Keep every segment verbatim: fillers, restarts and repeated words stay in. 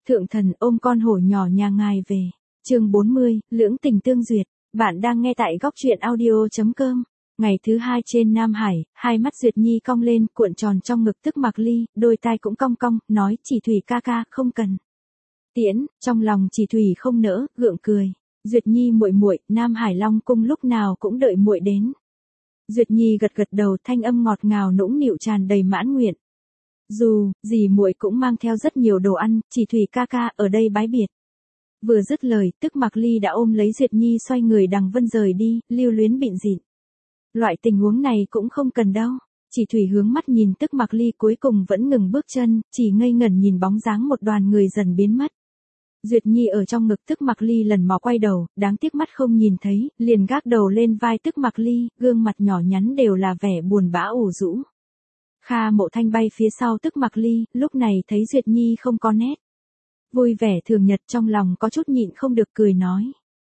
Thượng thần ôm con hổ nhỏ nhà ngài về. Chương bốn mươi, lưỡng tình tương duyệt. Bạn đang nghe tại góc truyện audio chấm com. Ngày thứ hai trên Nam Hải, hai mắt Duyệt Nhi cong lên, cuộn tròn trong ngực tức Mạc Ly, đôi tai cũng cong cong, nói chỉ Thủy ca ca, không cần. Tiễn, trong lòng chỉ Thủy không nỡ, gượng cười. Duyệt Nhi muội muội, Nam Hải Long cung lúc nào cũng đợi muội đến. Duyệt Nhi gật gật đầu, thanh âm ngọt ngào nũng nịu tràn đầy mãn nguyện. Dù, gì muội cũng mang theo rất nhiều đồ ăn, chỉ Thủy ca ca ở đây bái biệt. Vừa dứt lời, tức Mạc Ly đã ôm lấy Duyệt Nhi xoay người đằng vân rời đi, lưu luyến bịn dịn. Loại tình huống này cũng không cần đâu. Chỉ Thủy hướng mắt nhìn tức Mạc Ly cuối cùng vẫn ngừng bước chân, chỉ ngây ngẩn nhìn bóng dáng một đoàn người dần biến mất. Duyệt Nhi ở trong ngực tức Mạc Ly lần mò quay đầu, đáng tiếc mắt không nhìn thấy, liền gác đầu lên vai tức Mạc Ly, gương mặt nhỏ nhắn đều là vẻ buồn bã ủ rũ. Kha Mộ Thanh bay phía sau tức Mạc Ly, lúc này thấy Duyệt Nhi không có nét vui vẻ thường nhật, trong lòng có chút nhịn không được cười nói.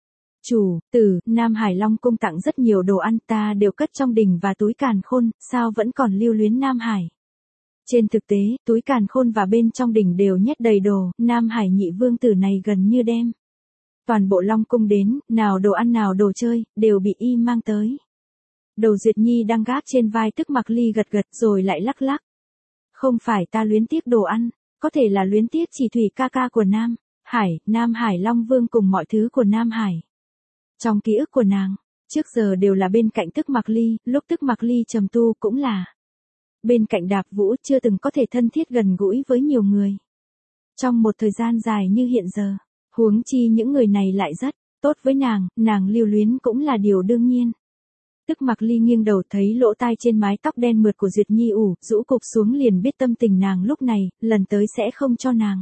Chủ, tử, Nam Hải Long cung tặng rất nhiều đồ ăn, ta đều cất trong đình và túi càn khôn, sao vẫn còn lưu luyến Nam Hải. Trên thực tế, túi càn khôn và bên trong đình đều nhét đầy đồ, Nam Hải nhị vương tử này gần như đem toàn bộ Long cung đến, nào đồ ăn nào đồ chơi, đều bị y mang tới. Đầu Duyệt Nhi đang gác trên vai tức Mạc Ly gật gật rồi lại lắc lắc. Không phải ta luyến tiếc đồ ăn, có thể là luyến tiếc chỉ Thủy ca ca của Nam Hải, Nam Hải Long Vương cùng mọi thứ của Nam Hải. Trong ký ức của nàng, trước giờ đều là bên cạnh tức Mạc Ly, lúc tức Mạc Ly trầm tu cũng là bên cạnh Đạp Vũ, chưa từng có thể thân thiết gần gũi với nhiều người. Trong một thời gian dài như hiện giờ, huống chi những người này lại rất tốt với nàng, nàng lưu luyến cũng là điều đương nhiên. Tức Mạc Ly nghiêng đầu thấy lỗ tai trên mái tóc đen mượt của Duyệt Nhi ủ, rũ cục xuống liền biết tâm tình nàng lúc này, lần tới sẽ không cho nàng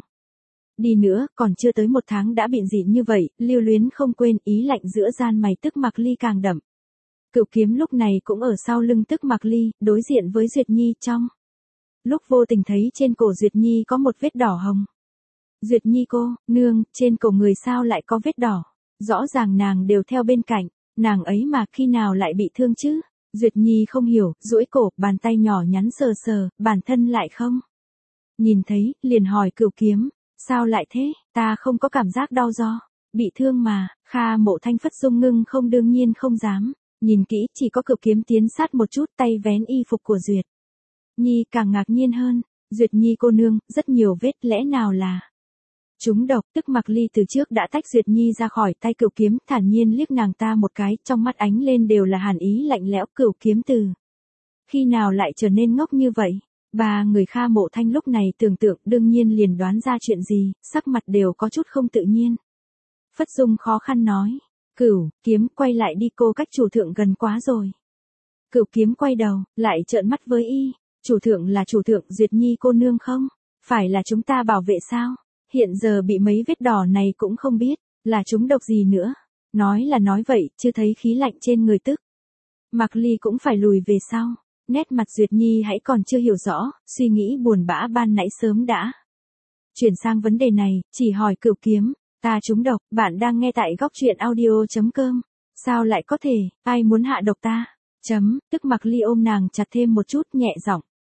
đi nữa, còn chưa tới một tháng đã bịn dịn như vậy, lưu luyến không quên, ý lạnh giữa gian mày tức Mạc Ly càng đậm. Cửu Kiếm lúc này cũng ở sau lưng tức Mạc Ly, đối diện với Duyệt Nhi trong lúc vô tình thấy trên cổ Duyệt Nhi có một vết đỏ hồng. Duyệt Nhi cô, nương, trên cổ người sao lại có vết đỏ, rõ ràng nàng đều theo bên cạnh, nàng ấy mà khi nào lại bị thương chứ. Duyệt Nhi không hiểu, duỗi cổ, bàn tay nhỏ nhắn sờ sờ, bản thân lại không nhìn thấy, liền hỏi Cửu Kiếm, sao lại thế, ta không có cảm giác đau do bị thương mà. Kha Mộ Thanh phất dung ngưng không, đương nhiên không dám nhìn kỹ, chỉ có Cửu Kiếm tiến sát một chút, tay vén y phục của Duyệt Nhi, càng ngạc nhiên hơn. Duyệt Nhi cô nương, rất nhiều vết, lẽ nào là trúng độc? Tức Mạc Ly từ trước đã tách Duyệt Nhi ra khỏi tay Cửu Kiếm, thản nhiên liếc nàng ta một cái, trong mắt ánh lên đều là hàn ý lạnh lẽo. Cửu Kiếm từ khi nào lại trở nên ngốc như vậy? Ba người Kha Mộ Thanh lúc này tưởng tượng đương nhiên liền đoán ra chuyện gì, sắc mặt đều có chút không tự nhiên. Phất Dung khó khăn nói, Cửu Kiếm quay lại đi, cô cách chủ thượng gần quá rồi. Cửu Kiếm quay đầu, lại trợn mắt với y, chủ thượng là chủ thượng, Duyệt Nhi cô nương không phải là chúng ta bảo vệ sao? Hiện giờ bị mấy vết đỏ này cũng không biết là trúng độc gì nữa. Nói là nói vậy, chưa thấy khí lạnh trên người tức Mạc Ly cũng phải lùi về sau. Nét mặt Duyệt Nhi hãy còn chưa hiểu rõ, suy nghĩ buồn bã ban nãy sớm đã chuyển sang vấn đề này, chỉ hỏi Cửu Kiếm, ta trúng độc, bạn đang nghe tại góc truyện audio chấm com. Sao lại có thể, ai muốn hạ độc ta? Chấm, tức Mạc Ly ôm nàng chặt thêm một chút, nhẹ giọng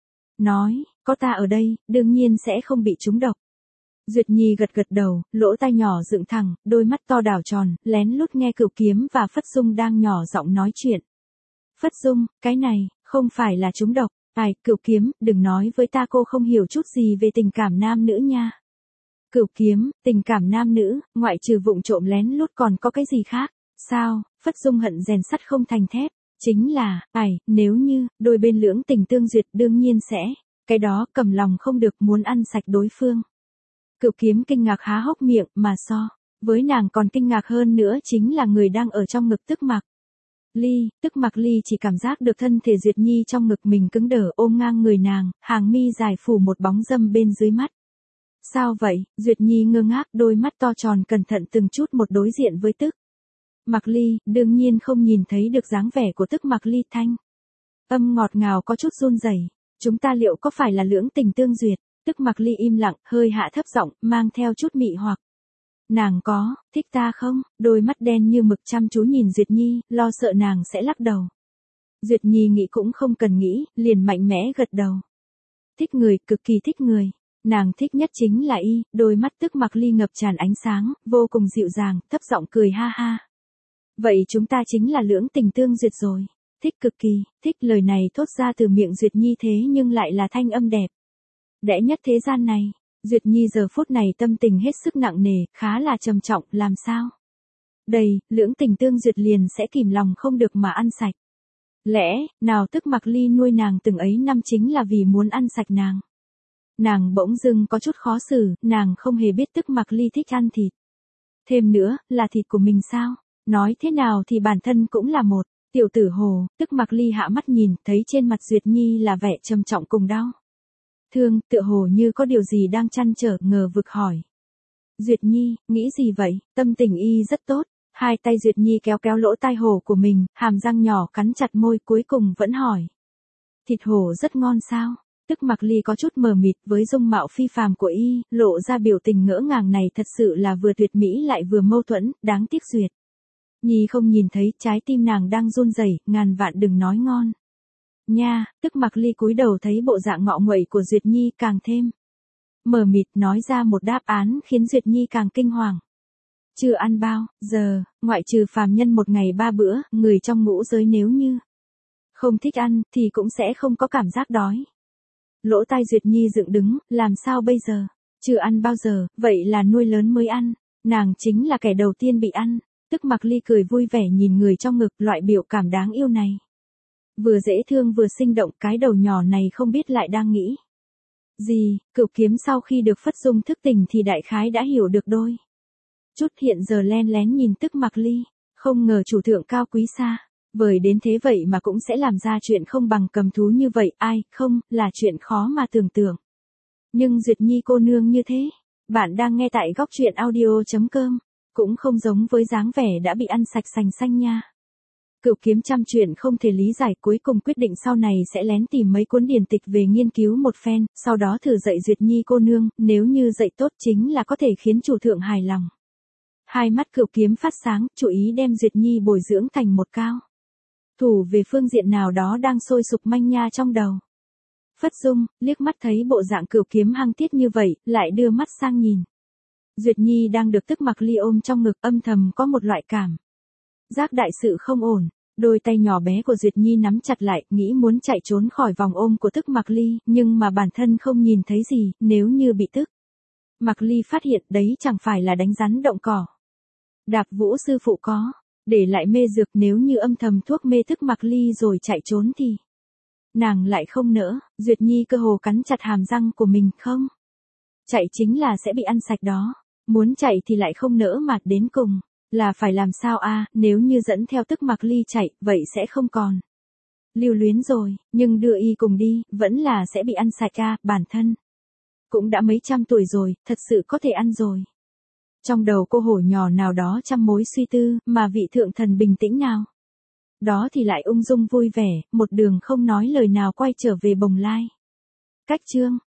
nói, có ta ở đây, đương nhiên sẽ không bị trúng độc. Duyệt Nhi gật gật đầu, lỗ tai nhỏ dựng thẳng, đôi mắt to đảo tròn, lén lút nghe Cửu Kiếm và Phất Dung đang nhỏ giọng nói chuyện. Phất Dung, cái này không phải là trúng độc. Ai, Cửu Kiếm, đừng nói với ta cô không hiểu chút gì về tình cảm nam nữ nha. Cửu Kiếm, tình cảm nam nữ, ngoại trừ vụng trộm lén lút còn có cái gì khác? Sao? Phất Dung hận rèn sắt không thành thép. Chính là, ai, nếu như đôi bên lưỡng tình tương duyệt, đương nhiên sẽ cái đó cầm lòng không được, muốn ăn sạch đối phương. Cửu Kiếm kinh ngạc há hốc miệng, mà so với nàng còn kinh ngạc hơn nữa chính là người đang ở trong ngực tức Mạc Ly. Tức Mạc Ly chỉ cảm giác được thân thể Duyệt Nhi trong ngực mình cứng đờ, ôm ngang người nàng, hàng mi dài phủ một bóng râm bên dưới mắt. Sao vậy? Duyệt Nhi ngơ ngác, đôi mắt to tròn cẩn thận từng chút một đối diện với tức Mạc Ly, đương nhiên không nhìn thấy được dáng vẻ của tức Mạc Ly, thanh âm ngọt ngào có chút run rẩy. Chúng ta liệu có phải là lưỡng tình tương duyệt? Tức Mạc Ly im lặng, hơi hạ thấp giọng, mang theo chút mị hoặc. Nàng có thích ta không? Đôi mắt đen như mực chăm chú nhìn Duyệt Nhi, lo sợ nàng sẽ lắc đầu. Duyệt Nhi nghĩ cũng không cần nghĩ, liền mạnh mẽ gật đầu. Thích người, cực kỳ thích người. Nàng thích nhất chính là y, đôi mắt Tức Mặc Ly ngập tràn ánh sáng, vô cùng dịu dàng, thấp giọng cười ha ha. Vậy chúng ta chính là lưỡng tình tương duyệt rồi. Thích cực kỳ, thích lời này thốt ra từ miệng Duyệt Nhi thế nhưng lại là thanh âm đẹp đẽ nhất thế gian này. Duyệt Nhi giờ phút này tâm tình hết sức nặng nề, khá là trầm trọng, làm sao? Đây, lưỡng tình tương duyệt liền sẽ kìm lòng không được mà ăn sạch. Lẽ, nào Tức Mặc Ly nuôi nàng từng ấy năm chính là vì muốn ăn sạch nàng. Nàng bỗng dưng có chút khó xử, nàng không hề biết Tức Mặc Ly thích ăn thịt. Thêm nữa, là thịt của mình sao? Nói thế nào thì bản thân cũng là một. Tiểu tử Hồ, Tức Mặc Ly hạ mắt nhìn, thấy trên mặt Duyệt Nhi là vẻ trầm trọng cùng đau thương, tựa hồ như có điều gì đang trăn trở, ngờ vực hỏi. Duyệt Nhi, nghĩ gì vậy? Tâm tình y rất tốt. Hai tay Duyệt Nhi kéo kéo lỗ tai hổ của mình, hàm răng nhỏ cắn chặt môi, cuối cùng vẫn hỏi. Thịt hổ rất ngon sao? Tức Mặc Ly có chút mờ mịt, với dung mạo phi phàm của y, lộ ra biểu tình ngỡ ngàng này thật sự là vừa tuyệt mỹ lại vừa mâu thuẫn, đáng tiếc Duyệt Nhi không nhìn thấy, trái tim nàng đang run rẩy, ngàn vạn đừng nói ngon. Nha, Tức Mặc Ly cúi đầu thấy bộ dạng ngọ nguậy của Duyệt Nhi càng thêm mờ mịt, nói ra một đáp án khiến Duyệt Nhi càng kinh hoàng. Chưa ăn bao giờ, ngoại trừ phàm nhân một ngày ba bữa, người trong ngũ giới nếu như không thích ăn thì cũng sẽ không có cảm giác đói. Lỗ tai Duyệt Nhi dựng đứng, làm sao bây giờ? Chưa ăn bao giờ, vậy là nuôi lớn mới ăn. Nàng chính là kẻ đầu tiên bị ăn. Tức Mặc Ly cười vui vẻ nhìn người trong ngực, loại biểu cảm đáng yêu này. Vừa dễ thương vừa sinh động, cái đầu nhỏ này không biết lại đang nghĩ gì. Cửu Kiếm sau khi được Phất Dung thức tỉnh thì đại khái đã hiểu được đôi chút, hiện giờ len lén nhìn Tức Mặc Ly, không ngờ chủ thượng cao quý xa vời đến thế vậy mà cũng sẽ làm ra chuyện không bằng cầm thú như vậy, ai, không, là chuyện khó mà tưởng tượng. Nhưng Duyệt Nhi cô nương như thế, bạn đang nghe tại góc truyện audio chấm com, cũng không giống với dáng vẻ đã bị ăn sạch sành xanh nha. Cửu Kiếm trăm chuyện không thể lý giải, cuối cùng quyết định sau này sẽ lén tìm mấy cuốn điển tịch về nghiên cứu một phen, sau đó thử dạy Duyệt Nhi cô nương, nếu như dạy tốt chính là có thể khiến chủ thượng hài lòng. Hai mắt Cửu Kiếm phát sáng, chú ý đem Duyệt Nhi bồi dưỡng thành một cao thủ về phương diện nào đó đang sôi sục manh nha trong đầu. Phất Dung, liếc mắt thấy bộ dạng Cửu Kiếm hăng tiết như vậy, lại đưa mắt sang nhìn. Duyệt Nhi đang được Tức Mặc Ly ôm trong ngực, âm thầm có một loại cảm giác đại sự không ổn. Đôi tay nhỏ bé của Duyệt Nhi nắm chặt lại, nghĩ muốn chạy trốn khỏi vòng ôm của Tức Mặc Ly, nhưng mà bản thân không nhìn thấy gì, nếu như bị Tức Mặc Ly phát hiện đấy chẳng phải là đánh rắn động cỏ. Đạp Vũ sư phụ có để lại mê dược, nếu như âm thầm thuốc mê Tức Mặc Ly rồi chạy trốn thì nàng lại không nỡ. Duyệt Nhi cơ hồ cắn chặt hàm răng của mình, không chạy chính là sẽ bị ăn sạch đó, muốn chạy thì lại không nỡ mà đến cùng là phải làm sao a? Nếu như dẫn theo Tức Mặc Ly chạy, vậy sẽ không còn lưu luyến rồi, nhưng đưa y cùng đi, vẫn là sẽ bị ăn sạch a, bản thân cũng đã mấy trăm tuổi rồi, thật sự có thể ăn rồi. Trong đầu cô hổ nhỏ nào đó trăm mối suy tư, mà vị thượng thần bình tĩnh nào đó thì lại ung dung vui vẻ, một đường không nói lời nào quay trở về Bồng Lai. Cách chương